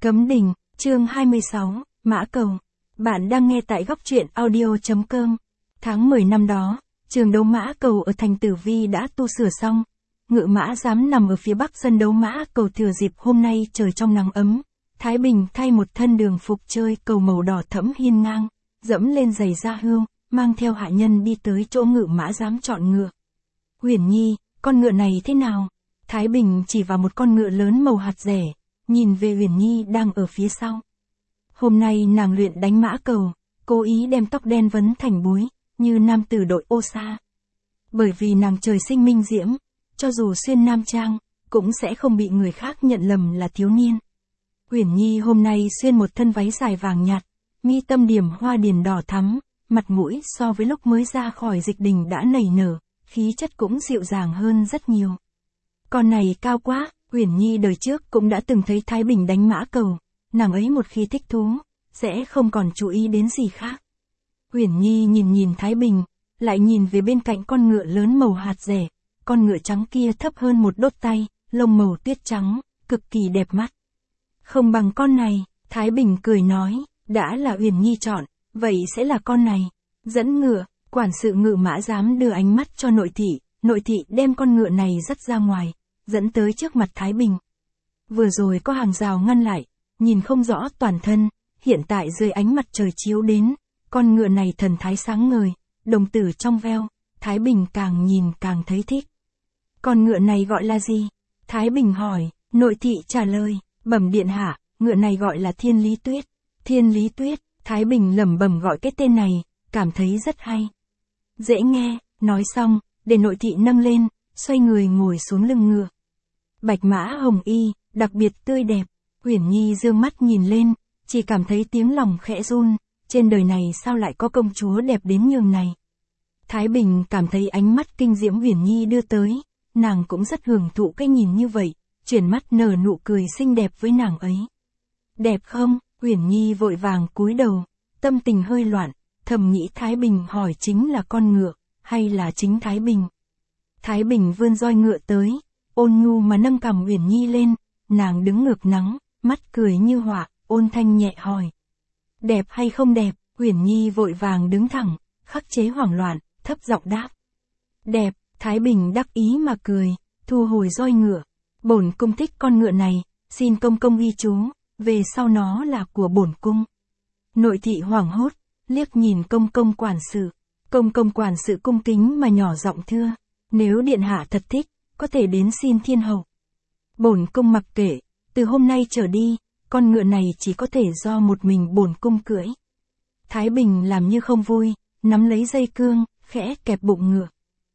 Cấm Đình, chương 26, Mã Cầu. Bạn đang nghe tại góc truyện audio.com. Tháng 10 năm đó, trường đấu Mã Cầu ở thành Tử Vi đã tu sửa xong. Ngự mã giám nằm ở phía bắc sân đấu Mã Cầu. Thừa dịp hôm nay trời trong nắng ấm, Thái Bình thay một thân đường phục chơi cầu màu đỏ thẫm hiên ngang, dẫm lên giày da hươu, mang theo hạ nhân đi tới chỗ ngự mã giám chọn ngựa. Uyển Nhi, con ngựa này thế nào? Thái Bình chỉ vào một con ngựa lớn màu hạt rẻ, nhìn về Uyển Nhi đang ở phía sau. Hôm nay nàng luyện đánh Mã Cầu, cố ý đem tóc đen vấn thành búi, như nam tử đội ô sa. Bởi vì nàng trời sinh minh diễm, cho dù xuyên nam trang, cũng sẽ không bị người khác nhận lầm là thiếu niên. Uyển Nhi hôm nay xuyên một thân váy dài vàng nhạt, mi tâm điểm hoa điền đỏ thắm, mặt mũi so với lúc mới ra khỏi dịch đình đã nảy nở, khí chất cũng dịu dàng hơn rất nhiều. Con này cao quá, Uyển Nhi đời trước cũng đã từng thấy Thái Bình đánh Mã Cầu, nàng ấy một khi thích thú, sẽ không còn chú ý đến gì khác. Uyển Nhi nhìn Thái Bình, lại nhìn về bên cạnh con ngựa lớn màu hạt rẻ, con ngựa trắng kia thấp hơn một đốt tay, lông màu tuyết trắng, cực kỳ đẹp mắt. Không bằng con này, Thái Bình cười nói, đã là Uyển Nhi chọn, vậy sẽ là con này. Dẫn ngựa, quản sự ngự mã giám đưa ánh mắt cho nội thị đem con ngựa này dắt ra ngoài, dẫn tới trước mặt Thái Bình. Vừa rồi có hàng rào ngăn lại, nhìn không rõ toàn thân, hiện tại dưới ánh mặt trời chiếu đến, con ngựa này thần thái sáng ngời, đồng tử trong veo, Thái Bình càng nhìn càng thấy thích. Con ngựa này gọi là gì? Thái Bình hỏi, nội thị trả lời, bẩm điện hạ, ngựa này gọi là Thiên Lý Tuyết. Thiên Lý Tuyết, Thái Bình lẩm bẩm gọi cái tên này, cảm thấy rất hay. Dễ nghe, nói xong, để nội thị nâng lên, xoay người ngồi xuống lưng ngựa. Bạch mã hồng y, đặc biệt tươi đẹp. Uyển Nhi dương mắt nhìn lên, chỉ cảm thấy tiếng lòng khẽ run, trên đời này sao lại có công chúa đẹp đến nhường này. Thái Bình cảm thấy ánh mắt kinh diễm Uyển Nhi đưa tới, nàng cũng rất hưởng thụ cái nhìn như vậy, chuyển mắt nở nụ cười xinh đẹp với nàng ấy. Đẹp không? Uyển Nhi vội vàng cúi đầu, tâm tình hơi loạn, thầm nghĩ Thái Bình hỏi chính là con ngựa, hay là chính Thái Bình. Thái Bình vươn roi ngựa tới, ôn nhu mà nâng cằm Uyển Nhi lên, nàng đứng ngược nắng, mắt cười như họa, ôn thanh nhẹ hỏi. Đẹp hay không đẹp? Uyển Nhi vội vàng đứng thẳng, khắc chế hoảng loạn, thấp giọng đáp. Đẹp. Thái Bình đắc ý mà cười, thu hồi roi ngựa. Bổn cung thích con ngựa này, xin công công ghi chú, về sau nó là của bổn cung. Nội thị hoảng hốt, liếc nhìn công công quản sự. Công công quản sự cung kính mà nhỏ giọng thưa, nếu điện hạ thật thích, có thể đến xin thiên hậu. Bổn cung mặc kệ, từ hôm nay trở đi, con ngựa này chỉ có thể do một mình bổn cung cưỡi. Thái Bình làm như không vui, nắm lấy dây cương, khẽ kẹp bụng ngựa.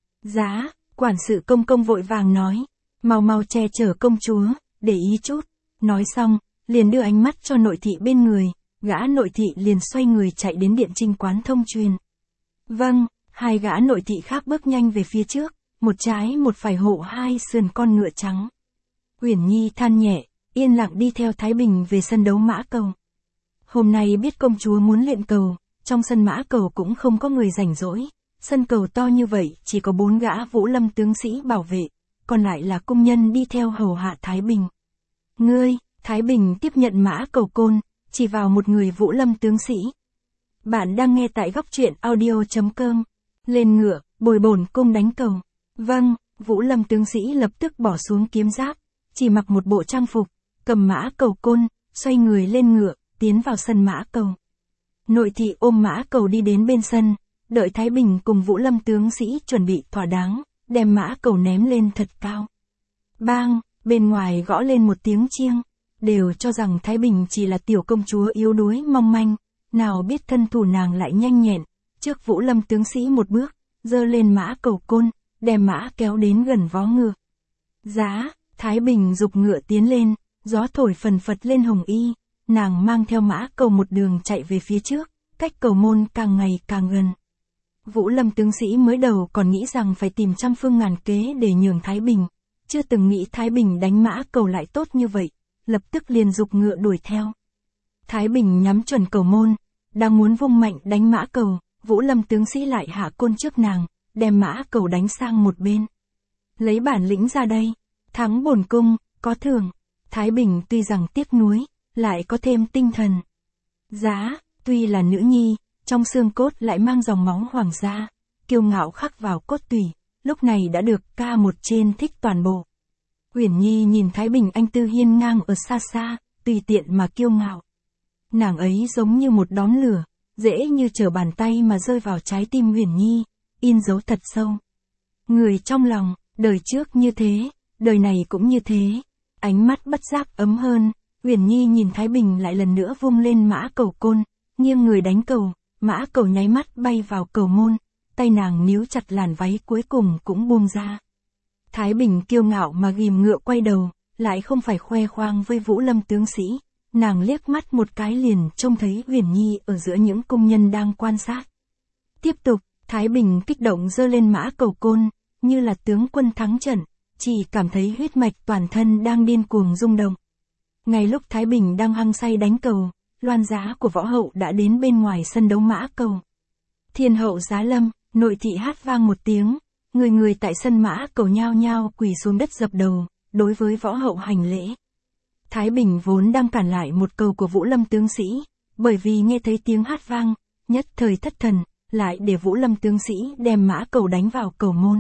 Giá, quản sự công công vội vàng nói, mau che chở công chúa, để ý chút. Nói xong, liền đưa ánh mắt cho nội thị bên người, gã nội thị liền xoay người chạy đến điện trinh quán thông truyền. Vâng, hai gã nội thị khác bước nhanh về phía trước, một trái một phải hộ hai sườn con ngựa trắng. Uyển Nhi than nhẹ, yên lặng đi theo Thái Bình về sân đấu Mã Cầu. Hôm nay biết công chúa muốn luyện cầu, trong sân Mã Cầu cũng không có người rảnh rỗi. Sân cầu to như vậy chỉ có 4 gã Vũ Lâm tướng sĩ bảo vệ, còn lại là cung nhân đi theo hầu hạ Thái Bình. Ngươi, Thái Bình tiếp nhận Mã Cầu côn, chỉ vào một người Vũ Lâm tướng sĩ. Bạn đang nghe tại góc truyện audio.com. Lên ngựa, bồi bổn cung đánh cầu. Vâng, Vũ Lâm tướng sĩ lập tức bỏ xuống kiếm giáp, chỉ mặc một bộ trang phục, cầm Mã Cầu côn, xoay người lên ngựa, tiến vào sân Mã Cầu. Nội thị ôm Mã Cầu đi đến bên sân. Đợi Thái Bình cùng Vũ Lâm tướng sĩ chuẩn bị thỏa đáng, đem Mã Cầu ném lên thật cao. Bang, bên ngoài gõ lên một tiếng chiêng, đều cho rằng Thái Bình chỉ là tiểu công chúa yếu đuối mong manh, nào biết thân thủ nàng lại nhanh nhẹn, trước Vũ Lâm tướng sĩ một bước, giơ lên Mã Cầu côn, đem mã kéo đến gần vó ngựa. Giá, Thái Bình giục ngựa tiến lên, gió thổi phần phật lên hồng y, nàng mang theo Mã Cầu một đường chạy về phía trước, cách cầu môn càng ngày càng gần. Vũ Lâm tướng sĩ mới đầu còn nghĩ rằng phải tìm trăm phương ngàn kế để nhường Thái Bình, chưa từng nghĩ Thái Bình đánh Mã Cầu lại tốt như vậy, lập tức liền giục ngựa đuổi theo. Thái Bình nhắm chuẩn cầu môn, đang muốn vung mạnh đánh Mã Cầu, Vũ Lâm tướng sĩ lại hạ côn trước nàng, đem Mã Cầu đánh sang một bên. Lấy bản lĩnh ra đây, thắng bổn cung, có thưởng. Thái Bình tuy rằng tiếc nuối, lại có thêm tinh thần. Giá, tuy là nữ nhi, trong xương cốt lại mang dòng máu hoàng gia, kiêu ngạo khắc vào cốt tủy, lúc này đã được ca một trên thích toàn bộ. Uyển Nhi nhìn Thái Bình anh tư hiên ngang ở xa xa, tùy tiện mà kiêu ngạo. Nàng ấy giống như một đốm lửa, dễ như trở bàn tay mà rơi vào trái tim Uyển Nhi, in dấu thật sâu. Người trong lòng, đời trước như thế, đời này cũng như thế. Ánh mắt bất giác ấm hơn, Uyển Nhi nhìn Thái Bình lại lần nữa vung lên mã cầu côn, nghiêng người đánh cầu, mã cầu nháy mắt bay vào cầu môn, tay nàng níu chặt làn váy cuối cùng cũng buông ra. Thái Bình kiêu ngạo mà ghim ngựa quay đầu, lại không phải khoe khoang với Vũ Lâm tướng sĩ, nàng liếc mắt một cái liền trông thấy Uyển Nhi ở giữa những công nhân đang quan sát. Tiếp tục, Thái Bình kích động giơ lên mã cầu côn, như là tướng quân thắng trận, chỉ cảm thấy huyết mạch toàn thân đang điên cuồng rung động. Ngay lúc Thái Bình đang hăng say đánh cầu, loan giá của võ hậu đã đến bên ngoài sân đấu mã cầu. Thiên hậu giá lâm, nội thị hát vang một tiếng, người người tại sân mã cầu nhao nhao quỳ xuống đất dập đầu, đối với võ hậu hành lễ. Thái Bình vốn đang cản lại một cầu của Vũ Lâm tướng sĩ, bởi vì nghe thấy tiếng hát vang, nhất thời thất thần, lại để Vũ Lâm tướng sĩ đem mã cầu đánh vào cầu môn.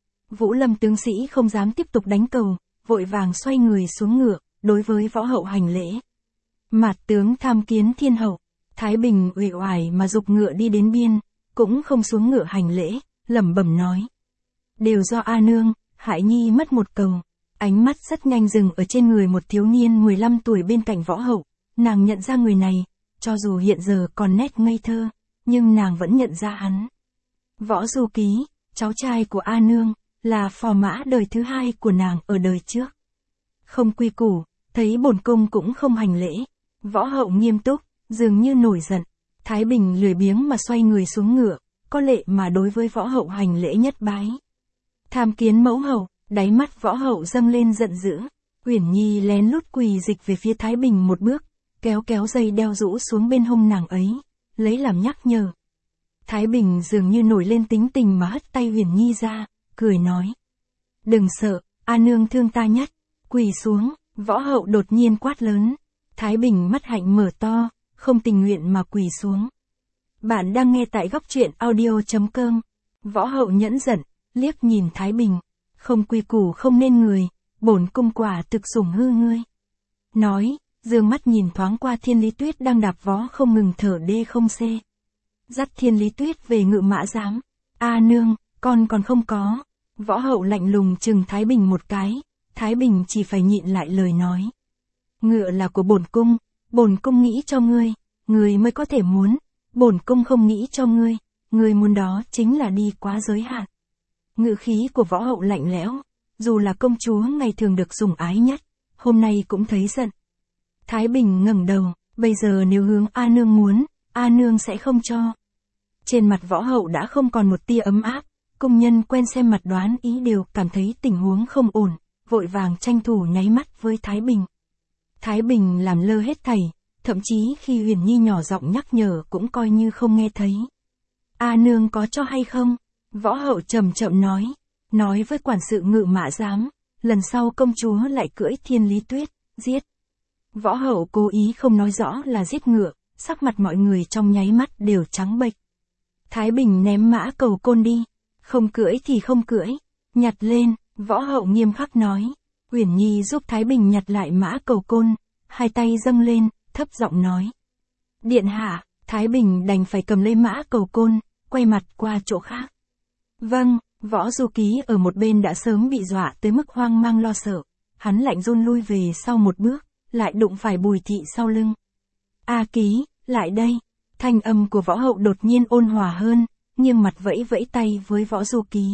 Vũ Lâm tướng sĩ không dám tiếp tục đánh cầu, vội vàng xoay người xuống ngựa, đối với võ hậu hành lễ. Mạt tướng tham kiến thiên hậu, Thái Bình uể oải mà giục ngựa đi đến biên, cũng không xuống ngựa hành lễ, lẩm bẩm nói. Đều do A nương, hại nhi mất một cầu. Ánh mắt rất nhanh dừng ở trên người một thiếu niên 15 tuổi bên cạnh võ hậu, nàng nhận ra người này, cho dù hiện giờ còn nét ngây thơ, nhưng nàng vẫn nhận ra hắn. Võ Du Ký, cháu trai của A nương, là phò mã đời thứ hai của nàng ở đời trước. Không quy củ, thấy bổn cung cũng không hành lễ. Võ hậu nghiêm túc, dường như nổi giận. Thái Bình lười biếng mà xoay người xuống ngựa, có lệ mà đối với võ hậu hành lễ nhất bái. Tham kiến mẫu hậu, đáy mắt võ hậu dâng lên giận dữ. Uyển Nhi lén lút quỳ dịch về phía Thái Bình một bước, kéo kéo dây đeo rũ xuống bên hông nàng ấy, lấy làm nhắc nhở. Thái Bình dường như nổi lên tính tình mà hất tay Uyển Nhi ra, cười nói. Đừng sợ, A nương thương ta nhất. Quỳ xuống, võ hậu đột nhiên quát lớn. Thái Bình mắt hạnh mở to, không tình nguyện mà quỳ xuống. Bạn đang nghe tại góc truyện audio.com. Võ hậu nhẫn giận, liếc nhìn Thái Bình. Không quy củ không nên người, bổn cung quả thực sủng hư ngươi. Nói, dương mắt nhìn thoáng qua Thiên Lý Tuyết đang đạp vó không ngừng thở đê không xê. Dắt Thiên Lý Tuyết về ngự mã giám. A nương, con còn không có. Võ hậu lạnh lùng chừng Thái Bình một cái, Thái Bình chỉ phải nhịn lại lời nói. Ngựa là của bổn cung nghĩ cho ngươi mới có thể muốn, bổn cung không nghĩ cho ngươi muốn đó chính là đi quá giới hạn. Ngữ khí của võ hậu lạnh lẽo, dù là công chúa ngày thường được sủng ái nhất, hôm nay cũng thấy giận. Thái Bình ngẩng đầu, bây giờ nếu hướng A nương muốn, A nương sẽ không cho. Trên mặt võ hậu đã không còn một tia ấm áp, công nhân quen xem mặt đoán ý đều cảm thấy tình huống không ổn, vội vàng tranh thủ nháy mắt với Thái Bình. Thái Bình làm lơ hết thảy, thậm chí khi Uyển Nhi nhỏ giọng nhắc nhở cũng coi như không nghe thấy. A nương có cho hay không? Võ hậu chậm chậm nói với quản sự ngự mã giám, lần sau công chúa lại cưỡi Thiên Lý Tuyết, giết. Võ hậu cố ý không nói rõ là giết ngựa, sắc mặt mọi người trong nháy mắt đều trắng bệch. Thái Bình ném mã cầu côn đi, không cưỡi thì không cưỡi, nhặt lên, võ hậu nghiêm khắc nói. Uyển Nhi giúp Thái Bình nhặt lại mã cầu côn, hai tay dâng lên, thấp giọng nói. Điện hạ, Thái Bình đành phải cầm lấy mã cầu côn, quay mặt qua chỗ khác. Vâng, Võ Du Ký ở một bên đã sớm bị dọa tới mức hoang mang lo sợ, hắn lạnh run lui về sau một bước, lại đụng phải Bùi Thị sau lưng. A Ký, lại đây. Thanh âm của võ hậu đột nhiên ôn hòa hơn, nghiêng mặt vẫy vẫy tay với Võ Du Ký.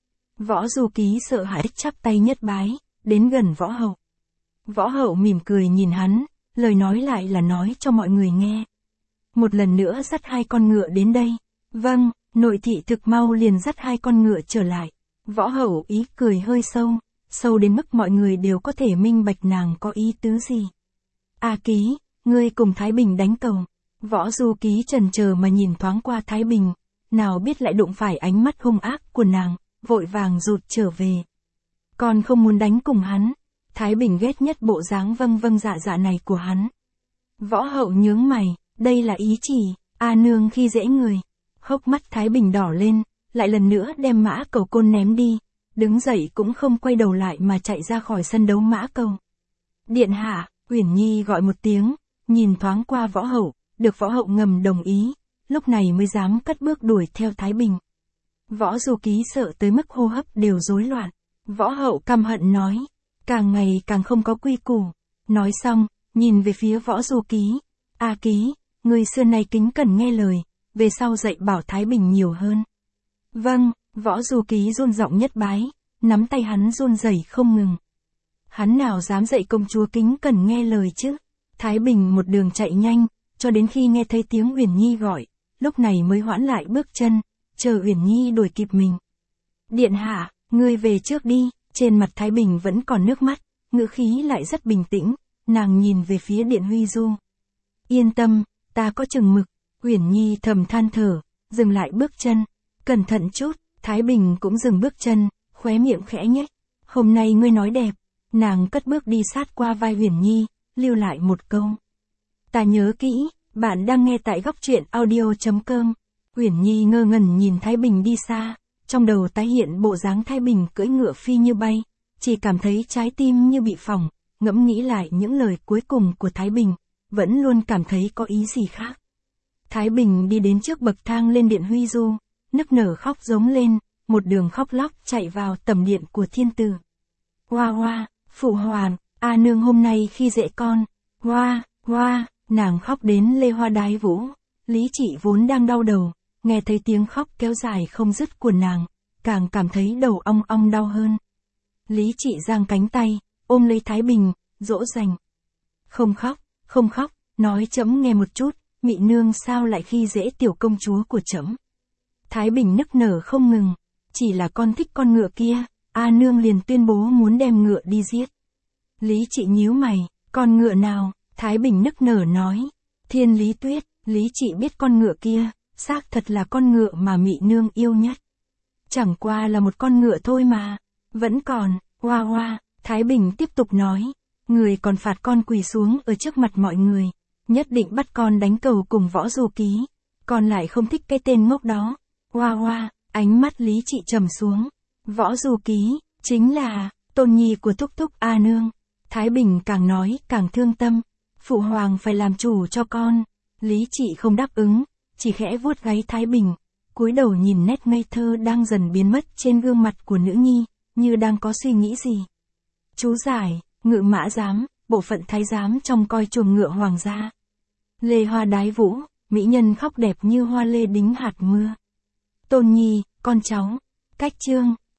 Võ Du Ký sợ hãi chắp tay nhất bái, đến gần võ hậu. Võ hậu mỉm cười nhìn hắn, lời nói lại là nói cho mọi người nghe. Một lần nữa dắt hai con ngựa đến đây. Vâng, nội thị thực mau liền dắt hai con ngựa trở lại. Võ hậu ý cười hơi sâu đến mức mọi người đều có thể minh bạch nàng có ý tứ gì. A Ký, ngươi cùng Thái Bình đánh cầu. Võ Du Ký chần chờ mà nhìn thoáng qua Thái Bình, nào biết lại đụng phải ánh mắt hung ác của nàng, vội vàng rụt trở về. Con không muốn đánh cùng hắn. Thái Bình ghét nhất bộ dáng vâng vâng dạ dạ này của hắn. Võ Hậu nhướng mày, đây là ý chỉ, A nương khi dễ người. Hốc mắt Thái Bình đỏ lên, lại lần nữa đem Mã Cầu côn ném đi, đứng dậy cũng không quay đầu lại mà chạy ra khỏi sân đấu Mã Cầu. Điện hạ, Uyển Nhi gọi một tiếng, nhìn thoáng qua Võ Hậu, được Võ Hậu ngầm đồng ý, lúc này mới dám cất bước đuổi theo Thái Bình. Võ Du Ký sợ tới mức hô hấp đều rối loạn. Võ Hậu căm hận nói, càng ngày càng không có quy củ. Nói xong, nhìn về phía Võ Du Ký. A Ký, người xưa nay kính cẩn nghe lời, về sau dạy bảo Thái Bình nhiều hơn. Vâng, Võ Du Ký run giọng nhất bái, nắm tay hắn run rẩy không ngừng. Hắn nào dám dạy công chúa kính cẩn nghe lời chứ? Thái Bình một đường chạy nhanh, cho đến khi nghe thấy tiếng Uyển Nhi gọi, lúc này mới hoãn lại bước chân, chờ Uyển Nhi đuổi kịp mình. Điện hạ, ngươi về trước đi, trên mặt Thái Bình vẫn còn nước mắt, ngữ khí lại rất bình tĩnh, nàng nhìn về phía Điện Huy Du. Yên tâm, ta có chừng mực. Uyển Nhi thầm than thở, dừng lại bước chân, cẩn thận chút. Thái Bình cũng dừng bước chân, khóe miệng khẽ nhếch. Hôm nay ngươi nói đẹp. Nàng cất bước đi sát qua vai Uyển Nhi, lưu lại một câu. Ta nhớ kỹ, bạn đang nghe tại góc truyện audio.com. Uyển Nhi ngơ ngẩn nhìn Thái Bình đi xa, trong đầu tái hiện bộ dáng Thái Bình cưỡi ngựa phi như bay, chỉ cảm thấy trái tim như bị phỏng, ngẫm nghĩ lại những lời cuối cùng của Thái Bình, vẫn luôn cảm thấy có ý gì khác. Thái Bình đi đến trước bậc thang lên điện Huy Du, nức nở khóc giống lên, một đường khóc lóc chạy vào tầm điện của thiên tử. Hoa hoa, phụ hoàng, A nương hôm nay khi dễ con. Hoa, hoa, nàng khóc đến lê hoa đái vũ. Lý Trị vốn đang đau đầu, nghe thấy tiếng khóc kéo dài không dứt của nàng, càng cảm thấy đầu ong ong đau hơn. Lý Trị giang cánh tay, ôm lấy Thái Bình, dỗ dành. Không khóc, nói trẫm nghe một chút, Mị nương sao lại khi dễ tiểu công chúa của trẫm? Thái Bình nức nở không ngừng, chỉ là con thích con ngựa kia, A nương liền tuyên bố muốn đem ngựa đi giết. Lý Trị nhíu mày, con ngựa nào? Thái Bình nức nở nói, Thiên Lý Tuyết. Lý Trị biết con ngựa kia, xác thật là con ngựa mà Mị nương yêu nhất. Chẳng qua là một con ngựa thôi mà, vẫn còn, hoa hoa. Thái Bình tiếp tục nói, người còn phạt con quỳ xuống ở trước mặt mọi người, nhất định bắt con đánh cầu cùng Võ Du Ký, con lại không thích cái tên ngốc đó. Hoa hoa, ánh mắt Lý Trị trầm xuống. Võ Du Ký, chính là tôn nhi của thúc thúc A nương. Thái Bình càng nói càng thương tâm, phụ hoàng phải làm chủ cho con. Lý Trị không đáp ứng, chỉ khẽ vuốt gáy Thái Bình, cúi đầu nhìn nét ngây thơ đang dần biến mất trên gương mặt của nữ nhi, như đang có suy nghĩ gì. Chú giải, Ngự Mã Giám, bộ phận thái giám trong coi chuồng ngựa hoàng gia. Lê hoa đái vũ, mỹ nhân khóc đẹp như hoa lê đính hạt mưa. Tôn nhi, con cháu. Cách chương.